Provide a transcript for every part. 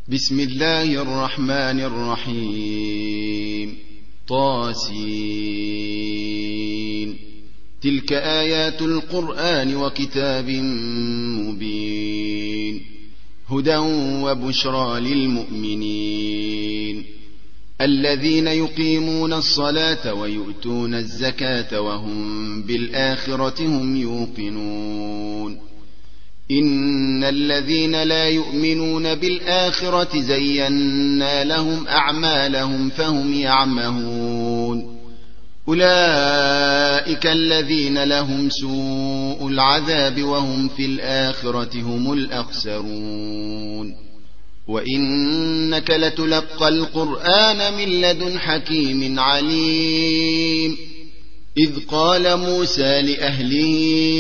بسم الله الرحمن الرحيم. طاسين. تلك آيات القرآن وكتاب مبين، هدى وبشرى للمؤمنين الذين يقيمون الصلاة ويؤتون الزكاة وهم بالآخرة هم يوقنون. إن الذين لا يؤمنون بالآخرة زينا لهم أعمالهم فهم يعمهون. أولئك الذين لهم سوء العذاب وهم في الآخرة هم الأخسرون. وإنك لتلقى القرآن من لدن حكيم عليم. إذ قال موسى لأهله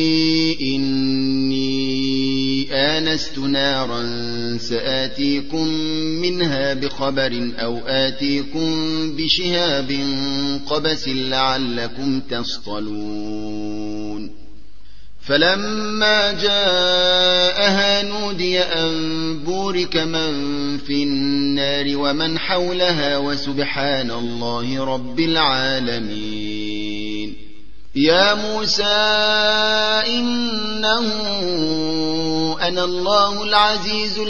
إني آنست نارا سآتيكم منها بخبر أو آتيكم بشهاب قبس لعلكم تصطلون. فلما جاءها نودي أن بورك من في النار ومن حولها وسبحان الله رب العالمين. يا موسى إنه أنا الله العزيز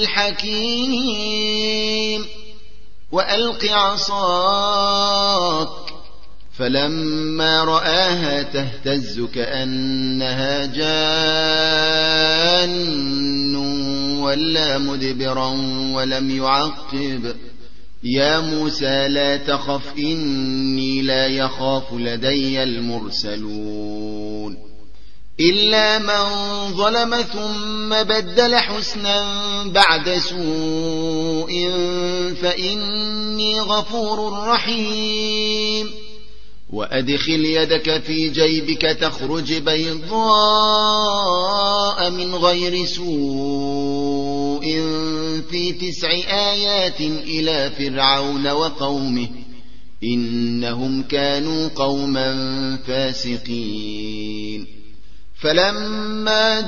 الحكيم وألق عصاك. فلما رآها تهتز كأنها جان ولا مدبرا ولم يعقب. يا موسى لا تخف إني لا يخاف لدي المرسلون. إلا من ظلم ثم بدل حسنا بعد سوء فإني غفور رحيم. وأدخل يدك في جيبك تخرج بيضاء من غير سوء في 9 آيات إلى فرعون وقومه إنهم كانوا قوما فاسقين. فلما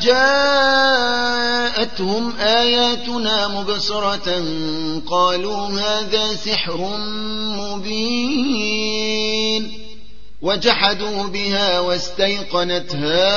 جاءتهم آياتنا مبصرة قالوا هذا سحر مبين، وجحدوا بها واستيقنتها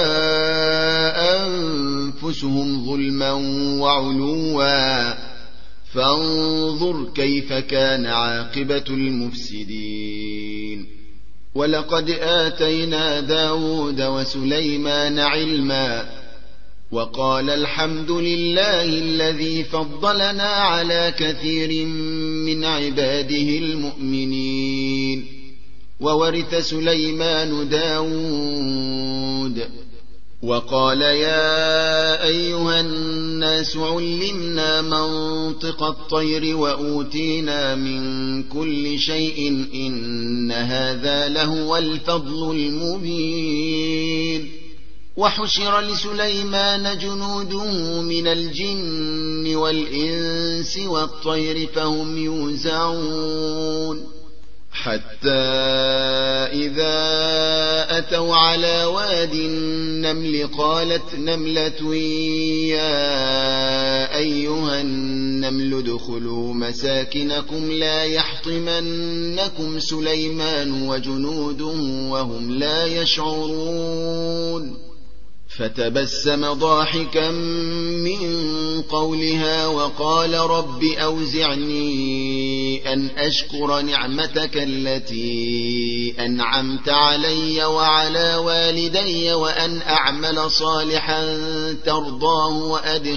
أنفسهم ظلما وعلوا فانظر كيف كان عاقبة المفسدين. ولقد آتينا داود وسليمان علما وقال الحمد لله الذي فضلنا على كثير من عباده المؤمنين. وورث سليمان داود وقال يا أيها الناس علمنا منطق الطير وأوتينا من كل شيء إن هذا لهو الفضل المبين. وحشر لسليمان جنوده من الجن والإنس والطير فهم يوزعون. حتى إذا أتوا على واد النمل قالت نملة يا أيها النمل ادخلوا مساكنكم لا يحطمنكم سليمان وجنوده وهم لا يشعرون. فتبسم ضاحكا من قولها وقال رب أوزعني أن أشكر نعمتك التي أنعمت علي وعلى والدي وأن أعمل صالحا ترضاه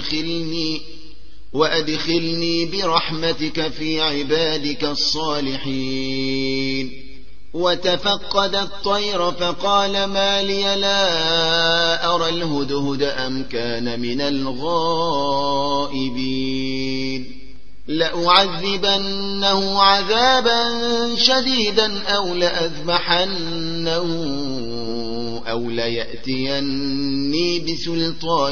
وأدخلني برحمتك في عبادك الصالحين. وتفقد الطير فقال ما لي لا أرى الهدهد أم كان من الغائبين. لأعذبنه عذابا شديدا أو لأذبحنه أو ليأتيني بسلطان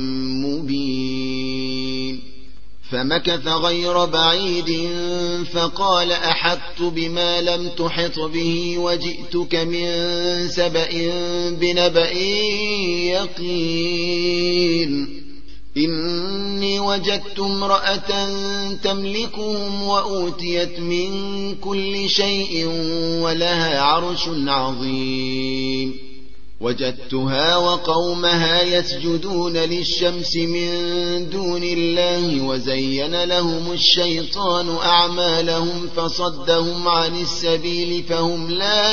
مبين. فمكث غير بعيد فقال أحطت بما لم تحط به وجئتك من سبأ بنبأ يقين. إني وجدت امرأة تملكهم وأوتيت من كل شيء ولها عرش عظيم وجدتها وقومها يسجدون للشمس من دون الله وزين لهم الشيطان أعمالهم فصدهم عن السبيل فهم لا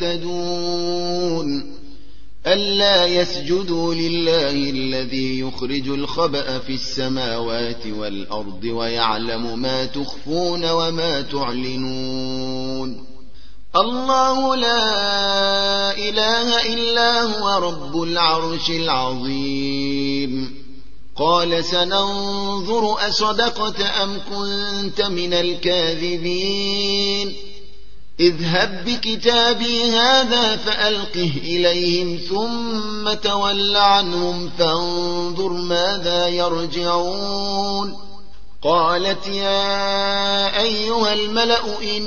يهتدون ألا يسجدوا لله الذي يخرج الخبأ في السماوات والأرض ويعلم ما تخفون وما تعلنون الله لا إله إلا هو رب العرش العظيم قال سننظر أصدقت أم كنت من الكاذبين اذهب بكتابي هذا فألقه إليهم ثم تول عنهم فانظر ماذا يرجعون قالت يا أيها الملأ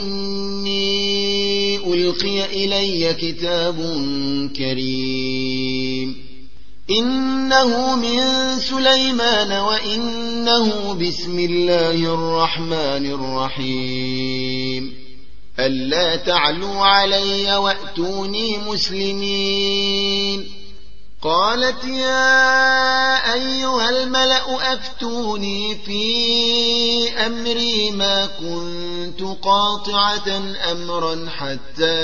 إني ألقي إلي كتاب كريم إنه من سليمان وإنه بسم الله الرحمن الرحيم ألا تعلوا علي وأتوني مسلمين قالت يا أيها الملأ أفتوني في أمري ما كنت قاطعة أمرا حتى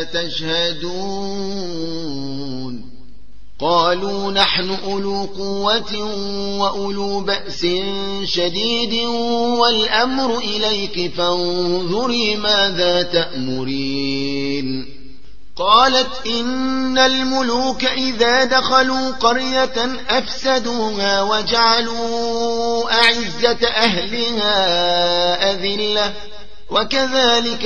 تشهدون قالوا نحن أولو قوة وأولو بأس شديد والأمر إليك فانظري ماذا تأمرين قالت إن الملوك إذا دخلوا قرية أفسدوها وجعلوا أعزة أهلها أذلة وكذلك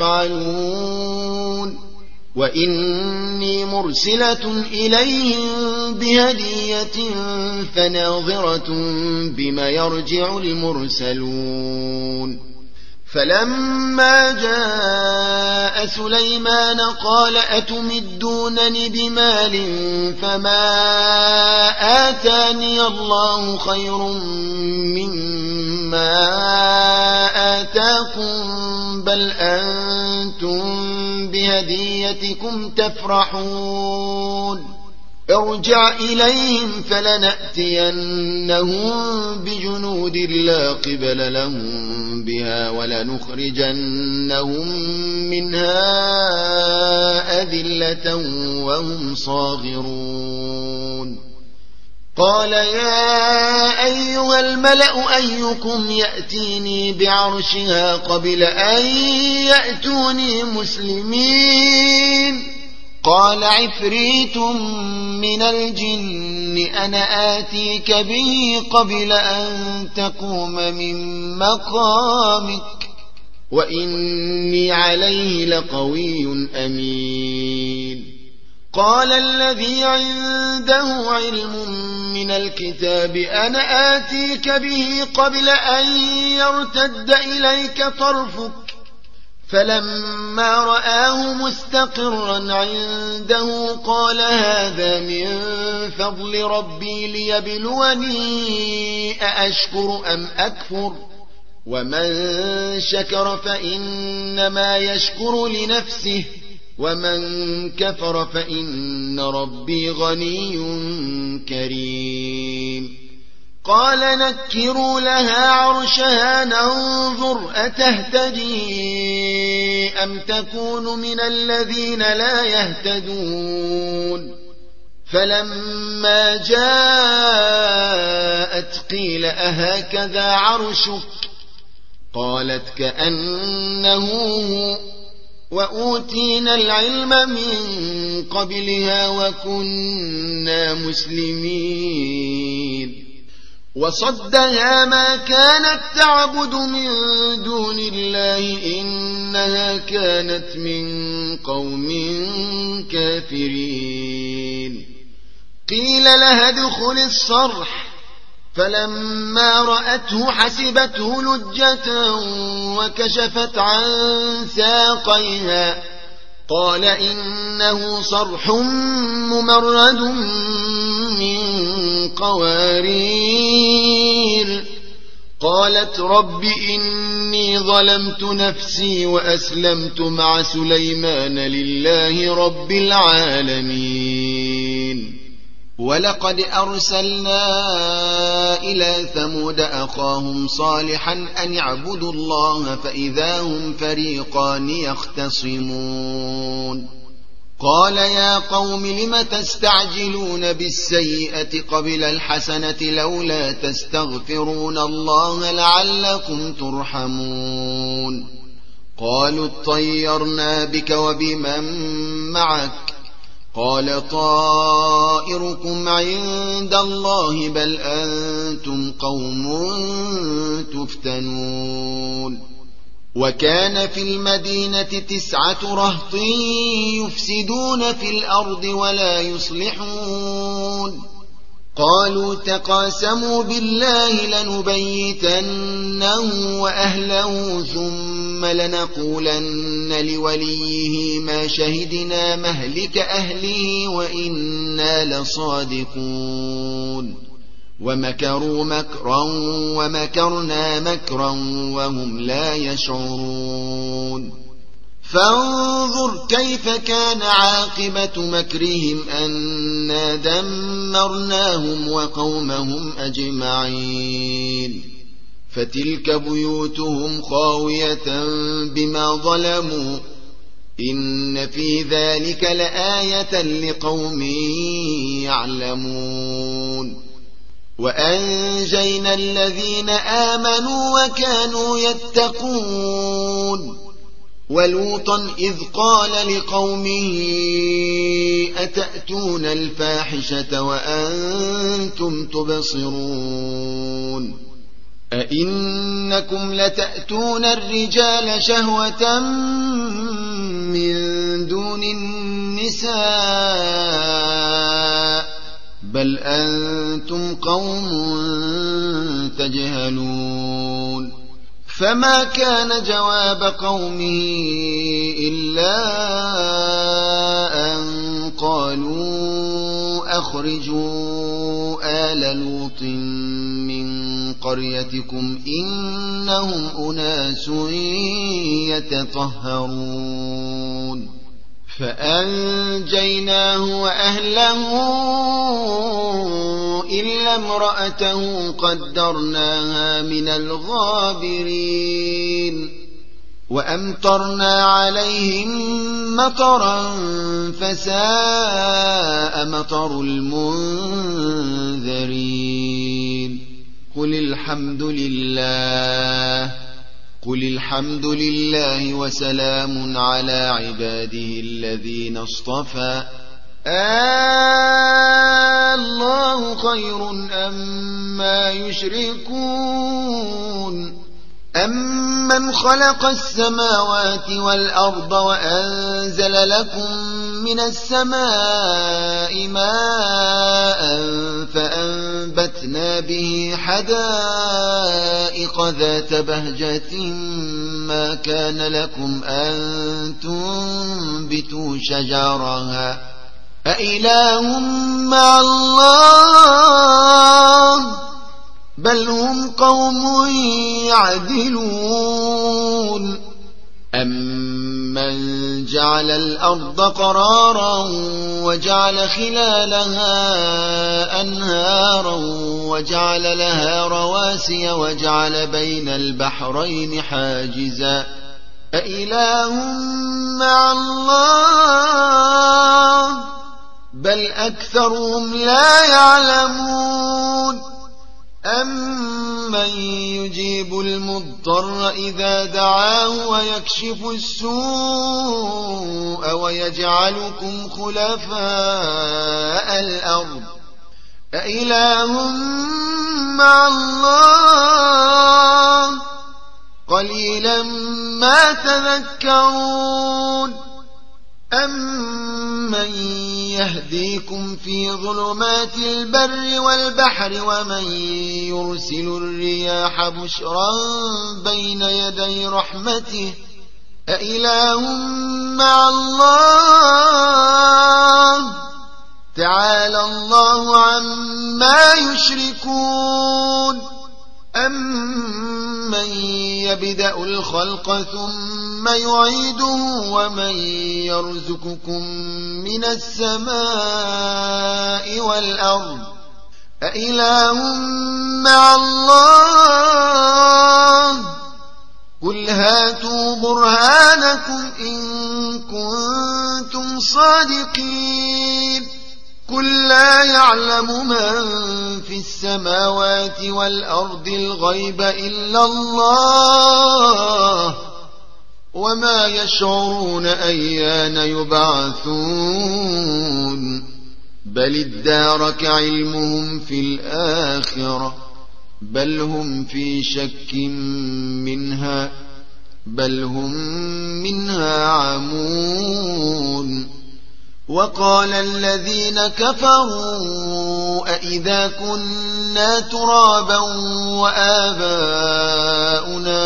يفعلون وإني مرسلة إليهم بهدية فناظرة بما يرجع المرسلون فلما جاء سليمان قال أتمدونني بمال فما آتاني الله خير مما آتاكم بل أنتم بهديتكم تفرحون ارجع إليهم فلنأتينهم بجنود لا قبل لهم بها ولنخرجنهم منها أذلة وهم صاغرون قال يا أيها الملأ أيكم يأتيني بعرشها قبل أن يأتوني مسلمين قال عفريت من الجن أنا آتيك به قبل أن تقوم من مقامك وإني عليه لقوي أمين قال الذي عنده علم من الكتاب أنا آتيك به قبل أن يرتد إليك طرفك فلما رآه مستقرا عنده قال هذا من فضل ربي ليبلوني أأشكر أم أكفر ومن شكر فإنما يشكر لنفسه ومن كفر فإن ربي غني كريم قال نكروا لها عرشها ننظر أتهتدي أم تكون من الذين لا يهتدون فلما جاءت قيل أهكذا عرشك قالت كأنه هو وأوتينا العلم من قبلها وكنا مسلمين وصدها ما كانت تعبد من دون الله إنها كانت من قوم كافرين قيل لها ادخل الصرح فلما رأته حسبته لجة وكشفت عن ساقيها قال إنه صرح ممرد من قوارير قالت رب إني ظلمت نفسي وأسلمت مع سليمان لله رب العالمين ولقد أرسلنا إلى ثمود أخاهم صالحا أن اعبدوا الله فإذا هم فريقان يختصمون قال يا قوم لم تستعجلون بالسيئة قبل الحسنة لولا تستغفرون الله لعلكم ترحمون قالوا اطيرنا بك وبمن معك قال طائركم عند الله بل أنتم قوم تفتنون وكان في المدينة 9 رهط يفسدون في الأرض ولا يصلحون قالوا تقاسموا بالله لنبيتنه وأهله ثم لنقولن لوليه ما شهدنا مهلك أهله وإنا لصادقون ومكروا مكرا ومكرنا مكرا وهم لا يشعرون فانظر كيف كان عاقبة مكرهم أنا دمرناهم وقومهم أجمعين فتلك بيوتهم خاوية بما ظلموا إن في ذلك لآية لقوم يعلمون وأنجينا الذين آمنوا وكانوا يتقون ولوطا إذ قال لقومه أتأتون الفاحشة وأنتم تبصرون أئنكم لتأتون الرجال شهوة من دون النساء بل أنتم قوم تجهلون فما كان جواب قومه إلا أن قالوا أخرجوا آل لوط من قريتكم إنهم أناس يتطهرون فأنجيناه وأهله إلا امرأته قدرناها من الغابرين وأمطرنا عليهم مطرا فساء مطر المنذرين قل الحمد لله وسلام على عباده الذين اصطفى الله خير أما يشركون أمن خلق السماوات والأرض وأنزل لكم من السماء ماء فأنبتنا به حدائق ذات بهجة ما كان لكم أن تنبتوا شجرها أإله مع الله بل هم قوم يعدلون أمن جعل الأرض قرارا وجعل خلالها أنهارا وجعل لها رواسي وجعل بين البحرين حاجزا أإله مع الله بل أكثرهم لا يعلمون أمن يجيب المضطر إذا دعاه ويكشف السوء ويجعلكم خلفاء الأرض أإله مع الله قليلا ما تذكرون أمن يهديكم في ظلمات البر والبحر ومن يرسل الرياح بشرا بين يدي رحمته أإله مع الله تعالى الله عما يشركون أمن يبدأ الخلق ثم يعيده ومن يرزقكم من السماء والأرض أإله مع الله قل هاتوا برهانكم إن كنتم صادقين قل لا يعلم من في السماوات والأرض الغيب إلا الله وما يشعرون أيان يبعثون بل ادارك علمهم في الآخرة بل هم في شك منها بل هم منها عمون وقال الذين كفروا أئذا كنا ترابا وآباؤنا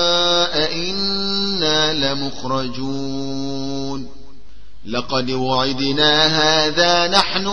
أئنا لمخرجون لقد وعدنا هذا نحن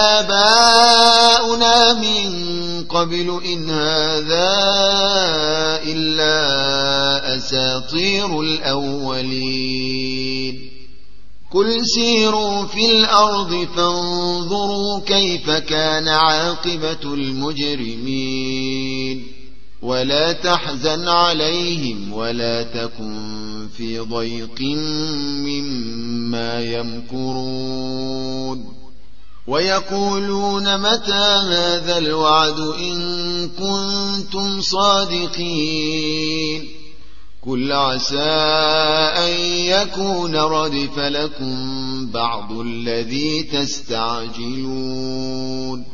وآباؤنا من قبل إن هذا إلا أساطير الأولين قل سيروا في الأرض فانظروا كيف كان عاقبة المجرمين ولا تحزن عليهم ولا تكن في ضيق مما يمكرون ويقولون متى هذا الوعد إن كنتم صادقين قل عسى أن يكون ردف لكم بعض الذي تستعجلون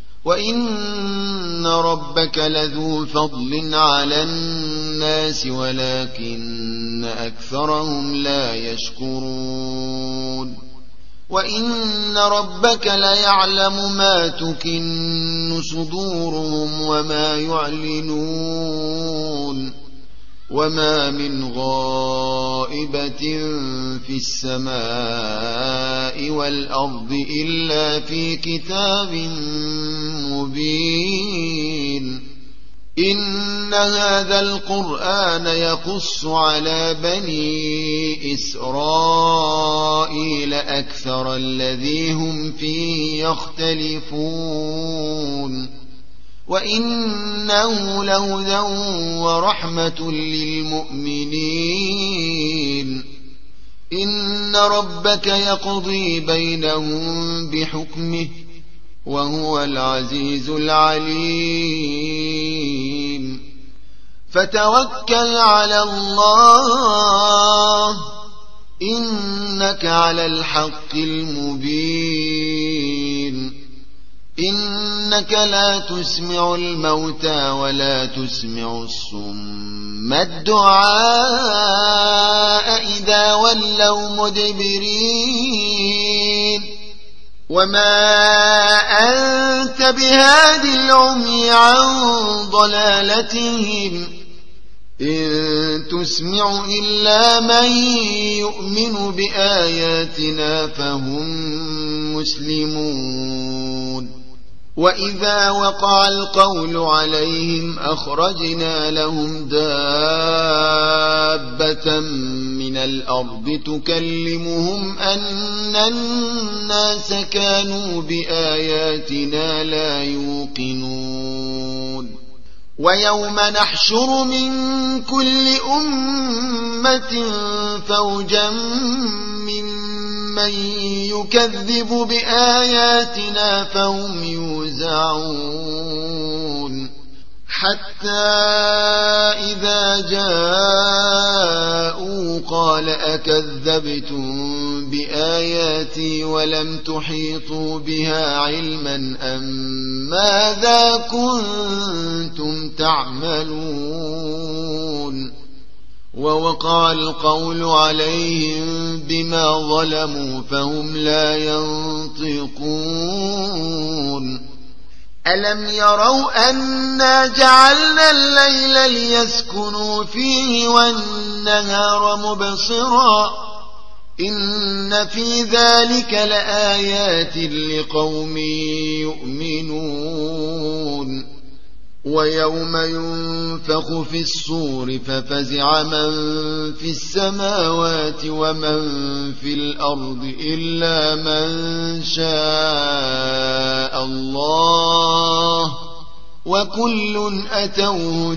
وإن ربك لذو فضل على الناس ولكن أكثرهم لا يشكرون وإن ربك ليعلم ما تكن صدورهم وما يعلنون وما من غائبة في السماء والأرض إلا في كتاب مبين إن هذا القرآن يقص على بني إسرائيل أكثر الذي هم فيه يختلفون وإنه لهدى ورحمة للمؤمنين إن ربك يقضي بينهم بحكمه وهو العزيز العليم فتوكل على الله إنك على الحق المبين إنك لا تسمع الموتى ولا تسمع الصم الدعاء إذا ولوا مدبرين وما أنت بهاد العمي عن ضلالتهم إن تسمع إلا من يؤمن بآياتنا فهم مسلمون وإذا وقع القول عليهم أخرجنا لهم دابة من الأرض تكلمهم أن الناس كانوا بآياتنا لا يوقنون ويوم نحشر من كل أمة فوجا ممن يكذب بآياتنا فهم يوزعون حتى إذا جاءوا قال أكذبتم بآياتي ولم تحيطوا بها علما أم ماذا كنتم تعملون ووقع القول عليهم بما ظلموا فهم لا ينطقون ألم يروا أنا جعلنا الليل ليسكنوا فيه والنهار مبصرا إن في ذلك لآيات لقوم يؤمنون ويوم ينفخ في الصور ففزع من في السماوات ومن في الأرض إلا من شاء الله وكل أتوه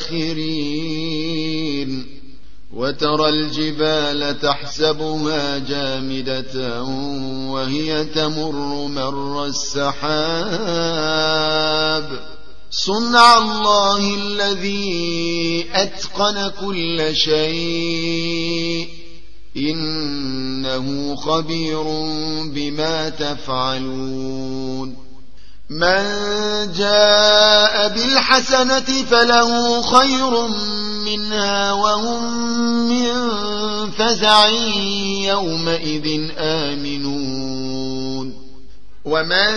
داخرين وترى الجبال تحسبها جامدة وهي تمر مر السحاب صنع الله الذي أتقن كل شيء إنه خبير بما تفعلون من جاء بالحسنة فله خير منها وهم من فزع يومئذ آمنون ومن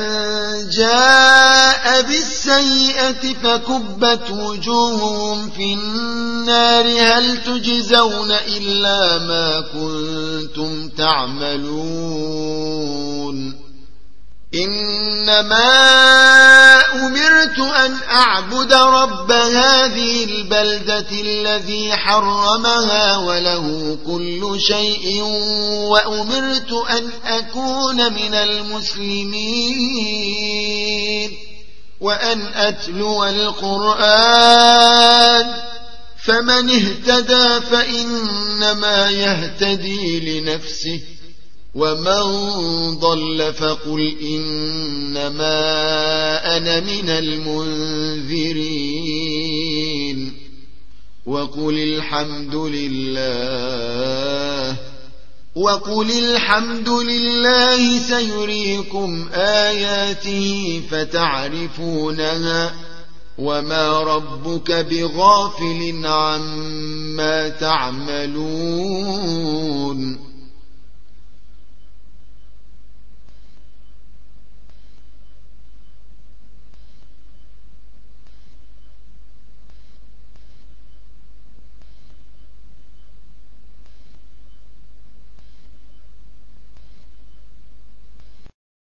جاء بالسيئة فكبت وجوههم في النار هل تجزون إلا ما كنتم تعملون إنما أمرت أن أعبد رب هذه البلدة الذي حرمها وله كل شيء وأمرت أن أكون من المسلمين وأن أتلو القرآن فمن اهتدى فإنما يهتدي لنفسه ومن ضل فقل إنما أنا من المنذرين وقل الحمد لله سيريكم آياته فتعرفونها وما ربك بغافل عما تعملون